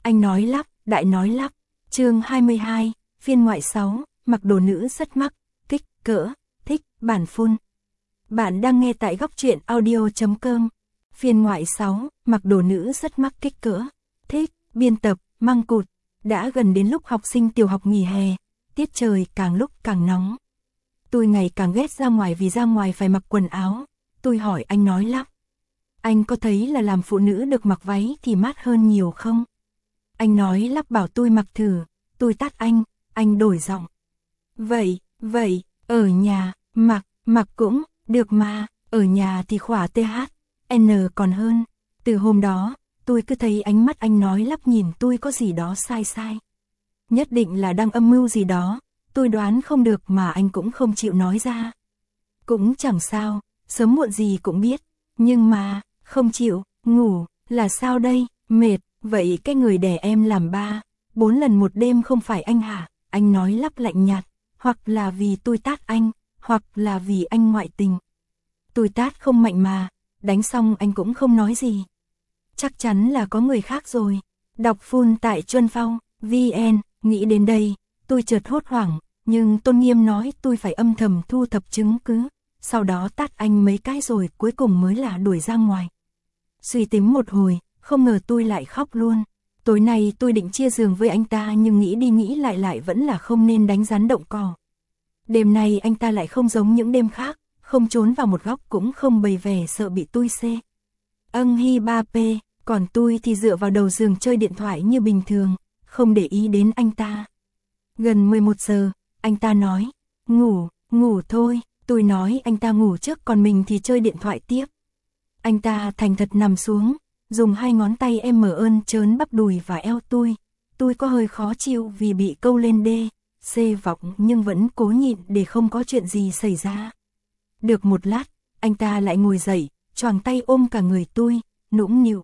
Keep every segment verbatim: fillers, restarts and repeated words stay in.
Anh nói lắp, đại nói lắp. Chương hai mươi hai, phiên ngoại sáu, mặc đồ nữ rất mắc, kích cỡ, thích, bản phun. Bạn đang nghe tại góc truyện audio chấm com. Phiên ngoại sáu, mặc đồ nữ rất mắc kích cỡ, thích, biên tập, măng cụt. Đã gần đến lúc học sinh tiểu học nghỉ hè, tiết trời càng lúc càng nóng. Tôi ngày càng ghét ra ngoài vì ra ngoài phải mặc quần áo. Tôi hỏi anh nói lắp. Anh có thấy là làm phụ nữ được mặc váy thì mát hơn nhiều không? Anh nói lắp bảo tôi mặc thử. Tôi tát anh, anh đổi giọng. Vậy, vậy, ở nhà, mặc, mặc cũng, được mà, ở nhà thì khỏa tê hát, en còn hơn. Từ hôm đó, tôi cứ thấy ánh mắt anh nói lắp nhìn tôi có gì đó sai sai. Nhất định là đang âm mưu gì đó, tôi đoán không được mà anh cũng không chịu nói ra. Cũng chẳng sao, sớm muộn gì cũng biết, nhưng mà, không chịu, ngủ, là sao đây, mệt, vậy cái người đẻ em làm ba, bốn lần một đêm không phải anh hả? Anh nói lắp lạnh nhạt, hoặc là vì tôi tát anh, hoặc là vì anh ngoại tình. Tôi tát không mạnh mà, đánh xong anh cũng không nói gì. Chắc chắn là có người khác rồi. Đọc full tại Chuân Phong, vê en, nghĩ đến đây, tôi chợt hốt hoảng, nhưng tôn nghiêm nói tôi phải âm thầm thu thập chứng cứ, sau đó tát anh mấy cái rồi cuối cùng mới là đuổi ra ngoài. Suy tính một hồi, không ngờ tôi lại khóc luôn. Tối nay tôi định chia giường với anh ta nhưng nghĩ đi nghĩ lại lại vẫn là không nên đánh rắn động cỏ. Đêm nay anh ta lại không giống những đêm khác, không trốn vào một góc cũng không bày vẻ sợ bị tôi xê. Âng hi ba pê, còn tôi thì dựa vào đầu giường chơi điện thoại như bình thường, không để ý đến anh ta. Gần mười một giờ, anh ta nói, ngủ, ngủ thôi, tôi nói anh ta ngủ trước còn mình thì chơi điện thoại tiếp. Anh ta thành thật nằm xuống, dùng hai ngón tay em mở ơn trớn bắp đùi và eo tôi. Tôi có hơi khó chịu vì bị câu lên đê, xê vọng nhưng vẫn cố nhịn để không có chuyện gì xảy ra. Được một lát, anh ta lại ngồi dậy, choàng tay ôm cả người tôi, nũng nịu.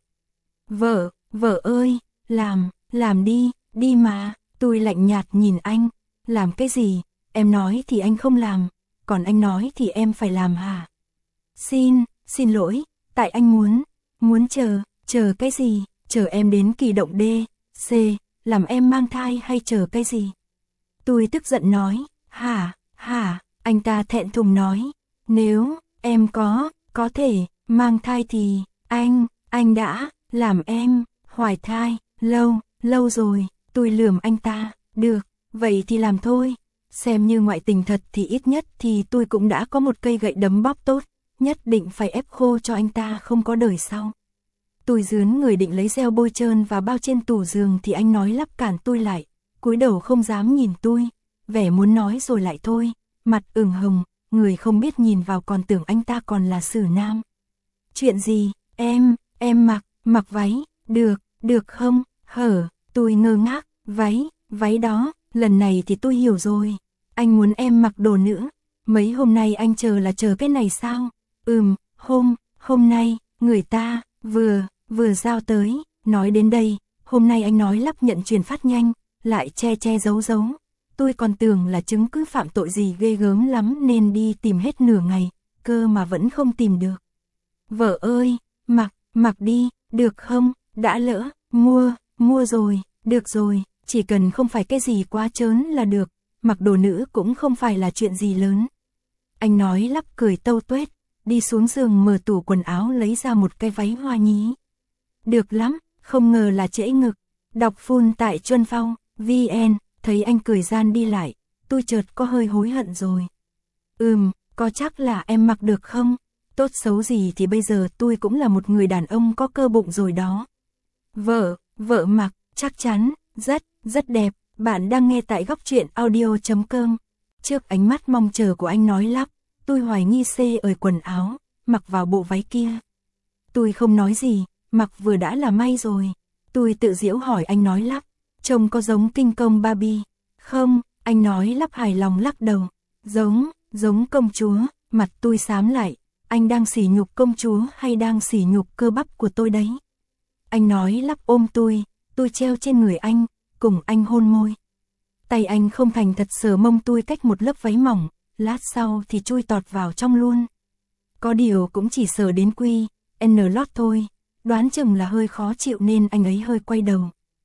Vợ, vợ ơi, làm, làm đi, đi mà. Tôi lạnh nhạt nhìn anh, làm cái gì, em nói thì anh không làm, còn anh nói thì em phải làm hả? Xin, xin lỗi, tại anh muốn, muốn chờ, chờ cái gì, chờ em đến kỳ động D, C, làm em mang thai hay chờ cái gì? Tôi tức giận nói, hả, hả, anh ta thẹn thùng nói, nếu, em có, có thể, mang thai thì, anh, anh đã, làm em, hoài thai, lâu, lâu rồi. Tôi lườm anh ta, được, vậy thì làm thôi. Xem như ngoại tình thật thì ít nhất thì tôi cũng đã có một cây gậy đấm bóp tốt, nhất định phải ép khô cho anh ta không có đời sau. Tôi dướn người định lấy gel bôi trơn và bao trên tủ giường thì anh nói lắp cản tôi lại, cúi đầu không dám nhìn tôi, vẻ muốn nói rồi lại thôi, mặt ửng hồng, người không biết nhìn vào còn tưởng anh ta còn là xử nam. Chuyện gì, em, em mặc, mặc váy, được, được không, hở. Tôi ngơ ngác, váy, váy đó, lần này thì tôi hiểu rồi. Anh muốn em mặc đồ nữ, mấy hôm nay anh chờ là chờ cái này sao? Ừm, hôm, hôm nay, người ta, vừa, vừa giao tới, nói đến đây, hôm nay anh nói lắp nhận truyền phát nhanh, lại che che giấu giấu. Tôi còn tưởng là chứng cứ phạm tội gì ghê gớm lắm nên đi tìm hết nửa ngày, cơ mà vẫn không tìm được. Vợ ơi, mặc, mặc đi, được không, đã lỡ, mua. Mua rồi, được rồi, chỉ cần không phải cái gì quá trớn là được, mặc đồ nữ cũng không phải là chuyện gì lớn. Anh nói lắp cười tâu tuét, đi xuống giường mở tủ quần áo lấy ra một cái váy hoa nhí. Được lắm, không ngờ là trễ ngực. Đọc full tại Chuân Phong, vê en, thấy anh cười gian đi lại, tôi chợt có hơi hối hận rồi. Ừm, có chắc là em mặc được không? Tốt xấu gì thì bây giờ tôi cũng là một người đàn ông có cơ bụng rồi đó. Vợ, vợ mặc, chắc chắn, rất, rất đẹp. Bạn đang nghe tại góc truyện audio chấm com. Trước ánh mắt mong chờ của anh nói lắp, tôi hoài nghi xê ở quần áo, mặc vào bộ váy kia. Tôi không nói gì, mặc vừa đã là may rồi. Tôi tự giễu hỏi anh nói lắp, trông có giống kinh công Barbie? Không, anh nói lắp hài lòng lắc đầu. Giống, giống công chúa, mặt tôi xám lại. Anh đang sỉ nhục công chúa hay đang sỉ nhục cơ bắp của tôi đấy? Anh nói lắp ôm tôi, tôi treo trên người anh, cùng anh hôn môi. Tay anh không thành thật sờ mông tôi cách một lớp váy mỏng, lát sau thì chui tọt vào trong luôn. Có điều cũng chỉ sờ đến quy, N lót thôi, đoán chừng là hơi khó chịu nên anh ấy hơi quay đầu.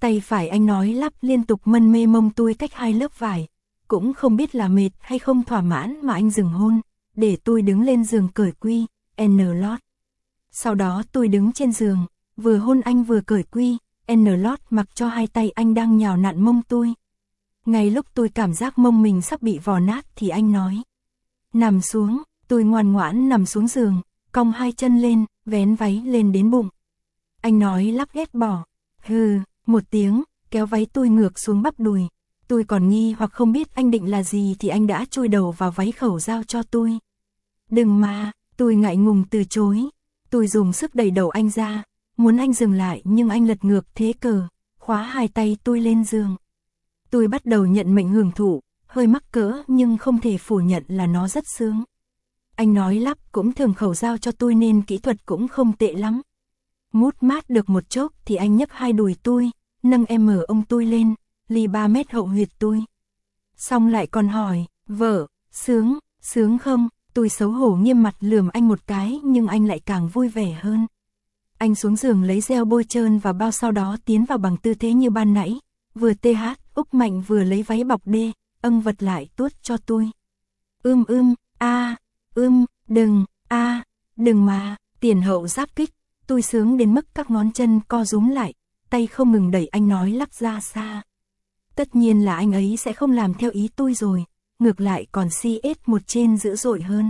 Tay phải anh nói lắp liên tục mân mê mông tôi cách hai lớp vải. Cũng không biết là mệt hay không thỏa mãn mà anh dừng hôn, để tôi đứng lên giường cởi quy, N lót. Sau đó tôi đứng trên giường, vừa hôn anh vừa cởi quy, N lót mặc cho hai tay anh đang nhào nặn mông tôi. Ngay lúc tôi cảm giác mông mình sắp bị vò nát thì anh nói. Nằm xuống, tôi ngoan ngoãn nằm xuống giường, cong hai chân lên, vén váy lên đến bụng. Anh nói lắp ghét bỏ. Hừ, một tiếng, kéo váy tôi ngược xuống bắp đùi. Tôi còn nghi hoặc không biết anh định là gì thì anh đã chui đầu vào váy khẩu giao cho tôi. Đừng mà, tôi ngại ngùng từ chối. Tôi dùng sức đẩy đầu anh ra, muốn anh dừng lại nhưng anh lật ngược thế cờ, khóa hai tay tôi lên giường. Tôi bắt đầu nhận mệnh hưởng thụ, hơi mắc cỡ nhưng không thể phủ nhận là nó rất sướng. Anh nói lắp cũng thường khẩu giao cho tôi nên kỹ thuật cũng không tệ lắm. Mút mát được một chốc thì anh nhấc hai đùi tôi, nâng em mở ông tôi lên, ly ba mét hậu huyệt tôi. Xong lại còn hỏi, vợ, sướng, sướng không? Tôi xấu hổ nghiêm mặt lườm anh một cái nhưng anh lại càng vui vẻ hơn. Anh xuống giường lấy gel bôi trơn và bao sau đó tiến vào bằng tư thế như ban nãy, vừa tê hát, úp mạnh vừa lấy váy bọc đê, âng vật lại tuốt cho tôi. Ưm ưm, a, ưm, đừng, a, đừng mà, tiền hậu giáp kích, tôi sướng đến mức các ngón chân co rúm lại, tay không ngừng đẩy anh nói lắp ra xa. Tất nhiên là anh ấy sẽ không làm theo ý tôi rồi, ngược lại còn si ết một trên dữ dội hơn.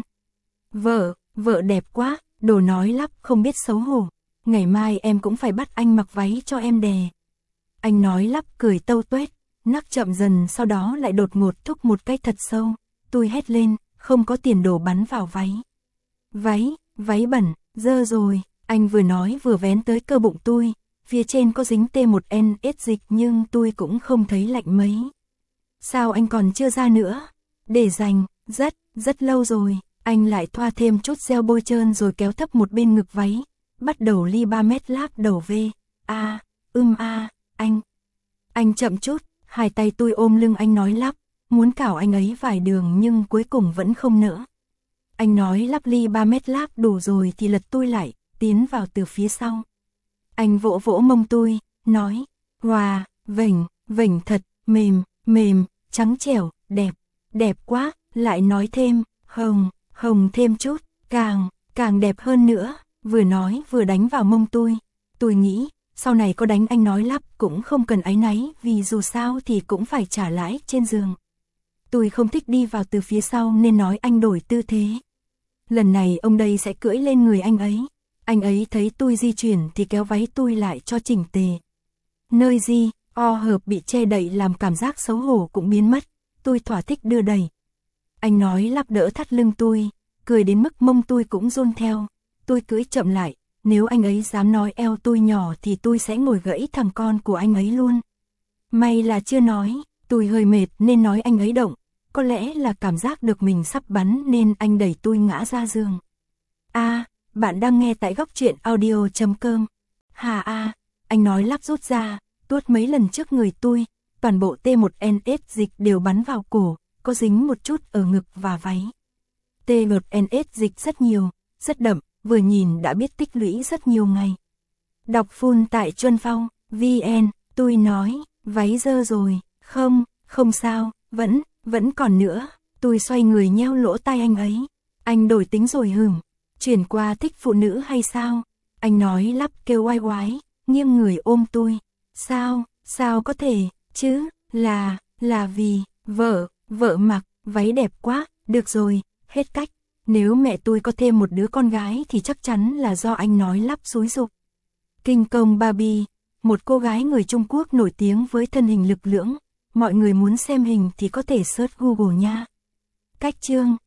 Vợ, vợ đẹp quá, đồ nói lắp không biết xấu hổ, ngày mai em cũng phải bắt anh mặc váy cho em đè. Anh nói lắp cười tâu tuét, nắc chậm dần sau đó lại đột ngột thúc một cái thật sâu, tôi hét lên, không có tiền đổ bắn vào váy. Váy, váy bẩn, dơ rồi, anh vừa nói vừa vén tới cơ bụng tôi, phía trên có dính T một N S dịch nhưng tôi cũng không thấy lạnh mấy. Sao anh còn chưa ra nữa? Để dành, rất, rất lâu rồi, anh lại thoa thêm chút gel bôi trơn rồi kéo thấp một bên ngực váy, bắt đầu ly ba mét láp đầu về. A, ưm a, anh. Anh chậm chút, hai tay tôi ôm lưng anh nói lắp, muốn cảo anh ấy vài đường nhưng cuối cùng vẫn không nỡ. Anh nói lắp ly ba mét láp đủ rồi thì lật tôi lại, tiến vào từ phía sau. Anh vỗ vỗ mông tôi, nói, wow, vểnh, vểnh thật, mềm, mềm, trắng trẻo, đẹp, đẹp quá, lại nói thêm, hồng, hồng thêm chút, càng, càng đẹp hơn nữa, vừa nói vừa đánh vào mông tôi. Tôi nghĩ, sau này có đánh anh nói lắp cũng không cần áy náy vì dù sao thì cũng phải trả lãi trên giường. Tôi không thích đi vào từ phía sau nên nói anh đổi tư thế. Lần này ông đây sẽ cưỡi lên người anh ấy. Anh ấy thấy tôi di chuyển thì kéo váy tôi lại cho chỉnh tề. Nơi di, o hợp bị che đậy làm cảm giác xấu hổ cũng biến mất. Tôi thỏa thích đưa đẩy. Anh nói lắp đỡ thắt lưng tôi, cười đến mức mông tôi cũng run theo. Tôi cưỡi chậm lại, nếu anh ấy dám nói eo tôi nhỏ thì tôi sẽ ngồi gãy thằng con của anh ấy luôn. May là chưa nói, tôi hơi mệt nên nói anh ấy động. Có lẽ là cảm giác được mình sắp bắn nên anh đẩy tôi ngã ra giường. A, bạn đang nghe tại góc truyện audio chấm com. Hà a, anh nói lắp rút ra, tuốt mấy lần trước người tôi, toàn bộ T một N S dịch đều bắn vào cổ, có dính một chút ở ngực và váy. T một N S dịch rất nhiều, rất đậm, vừa nhìn đã biết tích lũy rất nhiều ngày. Đọc full tại Chuân Phong, vn, tôi nói, váy dơ rồi, không, không sao, vẫn, vẫn còn nữa, tôi xoay người nheo lỗ tai anh ấy. Anh đổi tính rồi hửm, chuyển qua thích phụ nữ hay sao? Anh nói lắp kêu oai oái, nghiêng người ôm tôi. Sao, sao có thể, chứ, là, là vì, vợ, vợ mặc, váy đẹp quá, được rồi, hết cách. Nếu mẹ tôi có thêm một đứa con gái thì chắc chắn là do anh nói lắp xúi giục. Kinh công Barbie, một cô gái người Trung Quốc nổi tiếng với thân hình lực lưỡng. Mọi người muốn xem hình thì có thể search Google nha. Cách chương